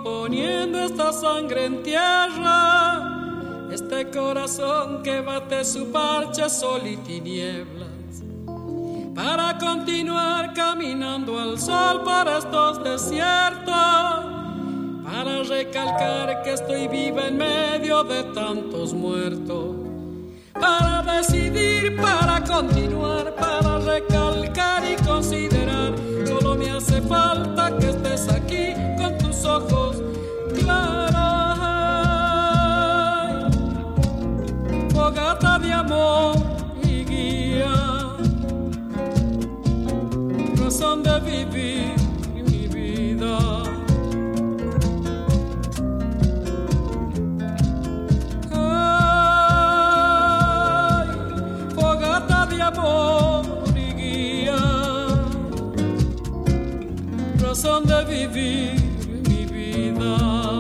poniendo esta sangre en tierra, este corazón que bate su parche, sol y tinieblas, para continuar caminando al sol por estos desiertos, para recalcar que estoy viva en medio de tantos muertos, para decidir, para continuar, para recalcar y considerar. Solo me hace falta que estés aquí con tus ojos claros. Fogata de amor y guía, razón de vivir mi vida. Ay, fogata de amor y guía, razón de vivir mi vida.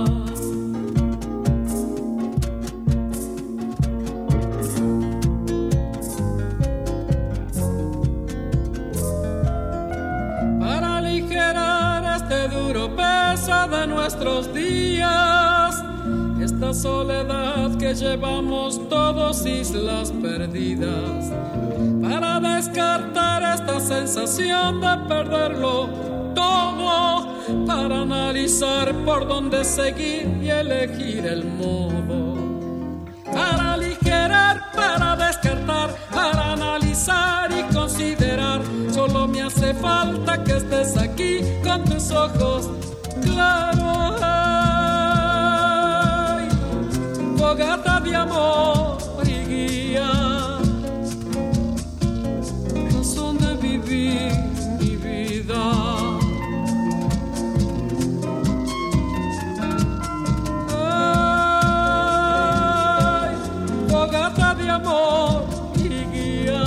Para aligerar este duro peso de nuestros días, esta soledad que llevamos todos, islas perdidas, para descartar esta sensación de perderlo todo, para analizar por dónde seguir y elegir el modo, para aligerar, para descartar, para analizar y considerar. Solo me hace falta que estés aquí con tus ojos claros. Ay, fogata de amor y guía, razón de vivir mi vida. Ay, fogata de amor y guía,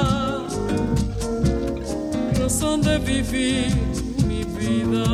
razón de vivir mi vida.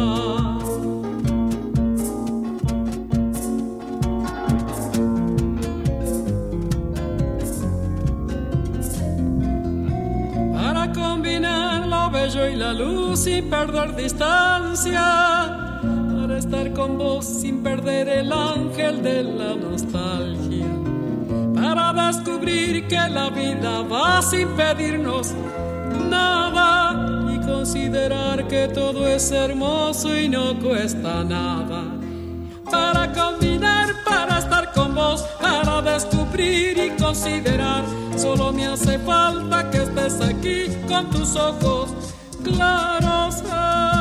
Para combinar lo bello y la luz sin perder distancia, para estar con vos sin perder el ángel de la nostalgia, para descubrir que la vida va sin pedirnos nada y considerar que todo es hermoso y no cuesta nada, para combinar, para estar con vos, para descubrir y considerar. Solo me hace falta que estés aquí con tus ojos claros.